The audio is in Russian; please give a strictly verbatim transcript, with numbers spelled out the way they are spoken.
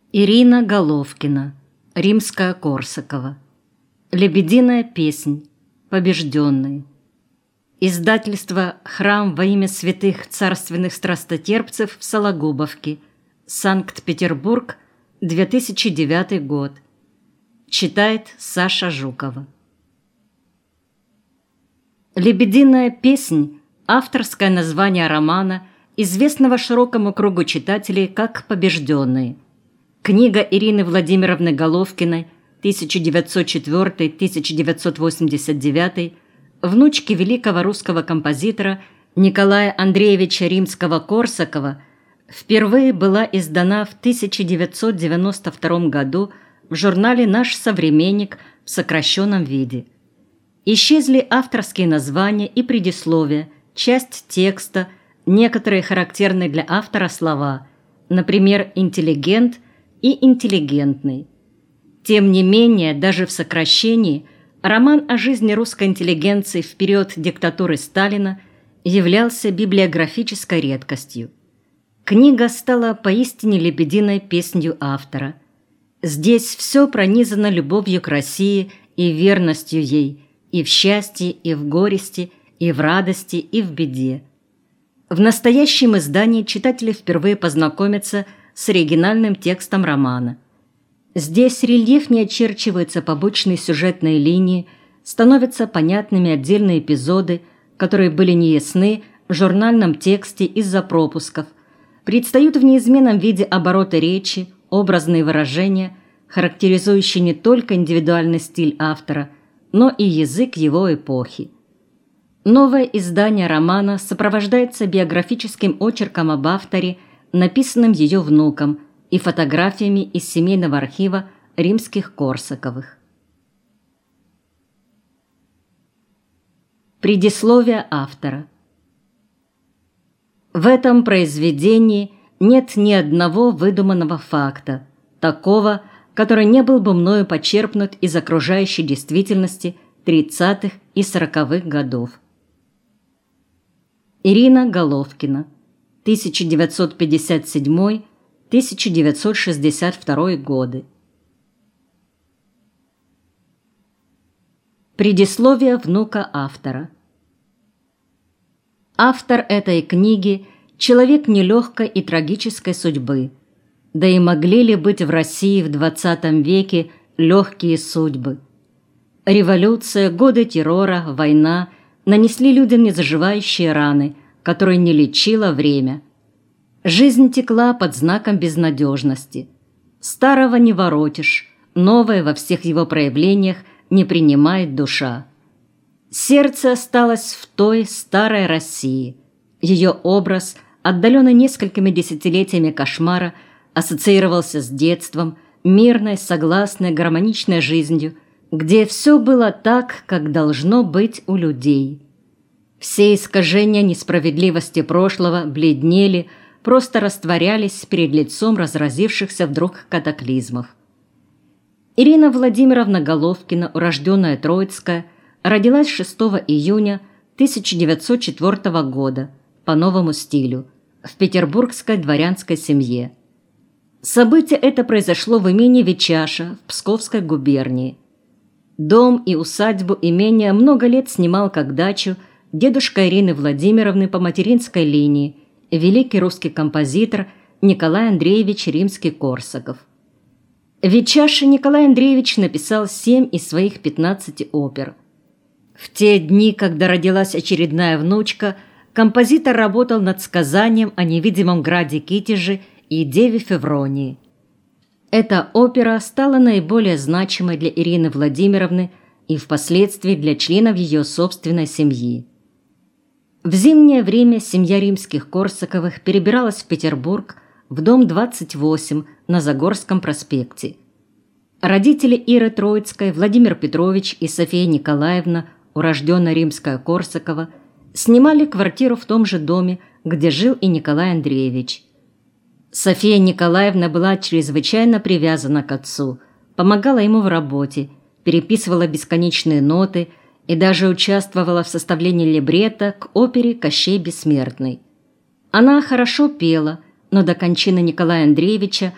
Ирина Головкина. Римская-Корсакова. Лебединая песнь. Побежденные. Издательство «Храм во имя святых царственных страстотерпцев» в Сологубовке. Санкт-Петербург, две тысячи девятый год. Читает Саша Жукова. «Лебединая песнь» – авторское название романа, известного широкому кругу читателей как «Побежденные». Книга Ирины Владимировны Головкиной, тысяча девятьсот четвёртый — тысяча девятьсот восемьдесят девятый, внучки великого русского композитора Николая Андреевича Римского-Корсакова, впервые была издана в тысяча девятьсот девяносто втором году в журнале «Наш современник» в сокращенном виде. Исчезли авторские названия и предисловия, часть текста, некоторые характерные для автора слова, например, «интеллигент» и «интеллигентный». Тем не менее, даже в сокращении, роман о жизни русской интеллигенции в период диктатуры Сталина являлся библиографической редкостью. Книга стала поистине лебединой песнью автора. Здесь все пронизано любовью к России и верностью ей, и в счастье, и в горести, и в радости, и в беде. В настоящем издании читатели впервые познакомятся с оригинальным текстом романа. Здесь рельефнее очерчиваются побочные сюжетные линии, становятся понятными отдельные эпизоды, которые были неясны в журнальном тексте из-за пропусков, предстают в неизменном виде обороты речи, образные выражения, характеризующие не только индивидуальный стиль автора, но и язык его эпохи. Новое издание романа сопровождается биографическим очерком об авторе, написанным ее внуком, и фотографиями из семейного архива римских Корсаковых. Предисловие автора. В этом произведении нет ни одного выдуманного факта, такого, который не был бы мною почерпнут из окружающей действительности тридцатых и сороковых годов. Ирина Головкина. тысяча девятьсот пятьдесят седьмой — тысяча девятьсот шестьдесят второй годы. Предисловие внука автора. Автор этой книги – человек нелегкой и трагической судьбы. Да и могли ли быть в России в двадцатом веке легкие судьбы? Революция, годы террора, война нанесли людям незаживающие раны, которые не лечило время. Жизнь текла под знаком безнадежности. Старого не воротишь, новое во всех его проявлениях не принимает душа. Сердце осталось в той старой России. Ее образ, отдаленный несколькими десятилетиями кошмара, ассоциировался с детством, мирной, согласной, гармоничной жизнью, где все было так, как должно быть у людей. Все искажения несправедливости прошлого бледнели, просто растворялись перед лицом разразившихся вдруг катаклизмов. Ирина Владимировна Головкина, урожденная Троицкая, родилась шестого июня тысяча девятьсот четвёртого года по новому стилю в петербургской дворянской семье. Событие это произошло в имении Вичаша в Псковской губернии. Дом и усадьбу имения много лет снимал как дачу дедушка Ирины Владимировны по материнской линии, великий русский композитор Николай Андреевич Римский-Корсаков. В Вичаше Николай Андреевич написал семь из своих пятнадцати опер. В те дни, когда родилась очередная внучка, композитор работал над сказанием о невидимом граде Китеже и деве Февронии. Эта опера стала наиболее значимой для Ирины Владимировны и впоследствии для членов ее собственной семьи. В зимнее время семья Римских-Корсаковых перебиралась в Петербург, в дом двадцать восемь на Загорском проспекте. Родители Иры Троицкой, Владимир Петрович и София Николаевна, урожденная Римская-Корсакова, снимали квартиру в том же доме, где жил и Николай Андреевич. София Николаевна была чрезвычайно привязана к отцу, помогала ему в работе, переписывала бесконечные ноты и даже участвовала в составлении либретто к опере «Кощей Бессмертный». Она хорошо пела, но до кончины Николая Андреевича